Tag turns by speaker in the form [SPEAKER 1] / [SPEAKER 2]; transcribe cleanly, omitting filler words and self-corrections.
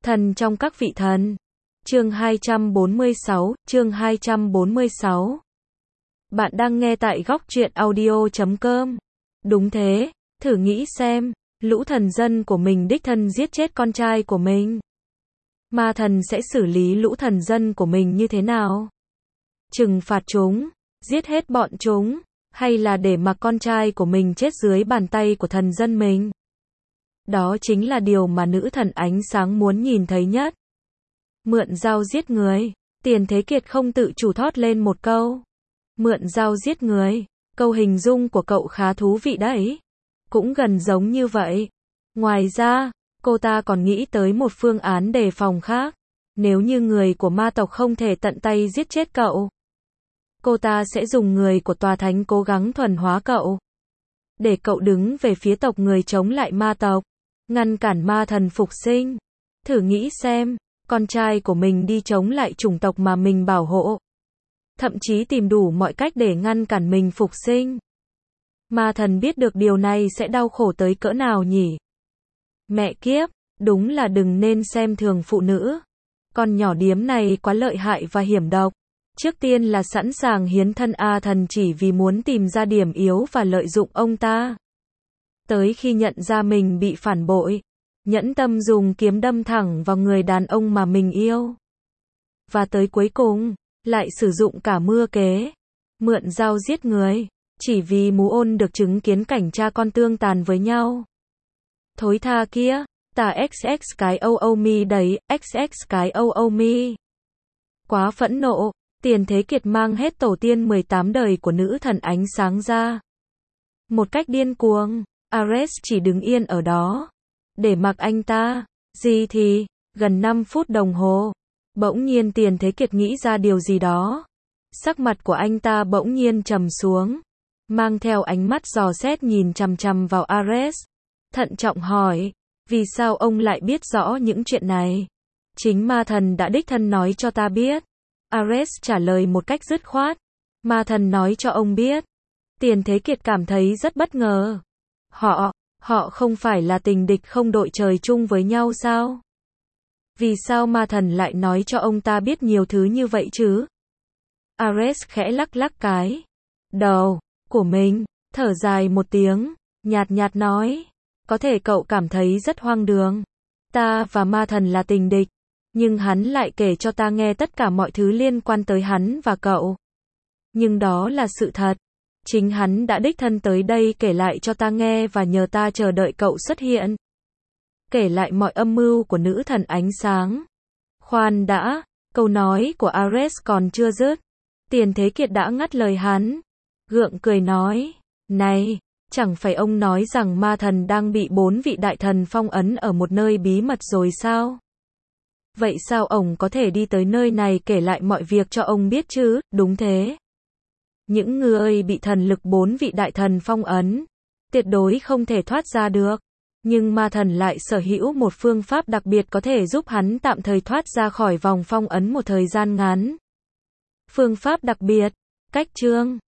[SPEAKER 1] Thần trong các vị thần. Chương 246. Bạn đang nghe tại góc truyện audio.com. Đúng thế, thử nghĩ xem, lũ thần dân của mình đích thân giết chết con trai của mình. Ma thần sẽ xử lý lũ thần dân của mình như thế nào? Trừng phạt chúng, giết hết bọn chúng, hay là để mặc con trai của mình chết dưới bàn tay của thần dân mình? Đó chính là điều mà nữ thần ánh sáng muốn nhìn thấy nhất. Mượn dao giết người. Tiền Thế Kiệt không tự chủ thốt lên một câu. Mượn dao giết người. Câu hình dung của cậu khá thú vị đấy. Cũng gần giống như vậy. Ngoài ra, cô ta còn nghĩ tới một phương án đề phòng khác. Nếu như người của ma tộc không thể tận tay giết chết cậu, cô ta sẽ dùng người của tòa thánh cố gắng thuần hóa cậu. Để cậu đứng về phía tộc người chống lại ma tộc. Ngăn cản ma thần phục sinh. Thử nghĩ xem, con trai của mình đi chống lại chủng tộc mà mình bảo hộ. Thậm chí tìm đủ mọi cách để ngăn cản mình phục sinh. Ma thần biết được điều này sẽ đau khổ tới cỡ nào nhỉ? Mẹ kiếp, đúng là đừng nên xem thường phụ nữ. Con nhỏ điếm này quá lợi hại và hiểm độc. Trước tiên là sẵn sàng hiến thân A thần chỉ vì muốn tìm ra điểm yếu và lợi dụng ông ta. Tới khi nhận ra mình bị phản bội, nhẫn tâm dùng kiếm đâm thẳng vào người đàn ông mà mình yêu. Và tới cuối cùng, lại sử dụng cả mưa kế, mượn dao giết người, chỉ vì muốn được chứng kiến cảnh cha con tương tàn với nhau. Thối tha kia, ta XX cái âu mi đấy, XX cái âu mi. Quá phẫn nộ, Tiền Thế Kiệt mang hết tổ tiên 18 đời của nữ thần ánh sáng ra. Một cách điên cuồng, Ares chỉ đứng yên ở đó. Để mặc anh ta, gì thì, gần 5 phút đồng hồ. Bỗng nhiên Tiền Thế Kiệt nghĩ ra điều gì đó. Sắc mặt của anh ta bỗng nhiên trầm xuống. Mang theo ánh mắt dò xét nhìn chằm chằm vào Ares. Thận trọng hỏi, vì sao ông lại biết rõ những chuyện này? Chính ma thần đã đích thân nói cho ta biết. Ares trả lời một cách dứt khoát. Ma thần nói cho ông biết. Tiền Thế Kiệt cảm thấy rất bất ngờ. Họ không phải là tình địch không đội trời chung với nhau sao? Vì sao ma thần lại nói cho ông ta biết nhiều thứ như vậy chứ? Ares khẽ lắc lắc cái đầu của mình, thở dài một tiếng, nhạt nhạt nói, có thể cậu cảm thấy rất hoang đường. Ta và ma thần là tình địch, nhưng hắn lại kể cho ta nghe tất cả mọi thứ liên quan tới hắn và cậu. Nhưng đó là sự thật. Chính hắn đã đích thân tới đây kể lại cho ta nghe và nhờ ta chờ đợi cậu xuất hiện. Kể lại mọi âm mưu của nữ thần ánh sáng. Khoan đã, câu nói của Ares còn chưa dứt. Tiền Thế Kiệt đã ngắt lời hắn. Gượng cười nói, này, chẳng phải ông nói rằng ma thần đang bị 4 vị đại thần phong ấn ở một nơi bí mật rồi sao? Vậy sao ông có thể đi tới nơi này kể lại mọi việc cho ông biết chứ? Đúng thế. Những người bị thần lực 4 vị đại thần phong ấn, tuyệt đối không thể thoát ra được. Nhưng ma thần lại sở hữu một phương pháp đặc biệt có thể giúp hắn tạm thời thoát ra khỏi vòng phong ấn một thời gian ngắn. Phương pháp đặc biệt, cách chương.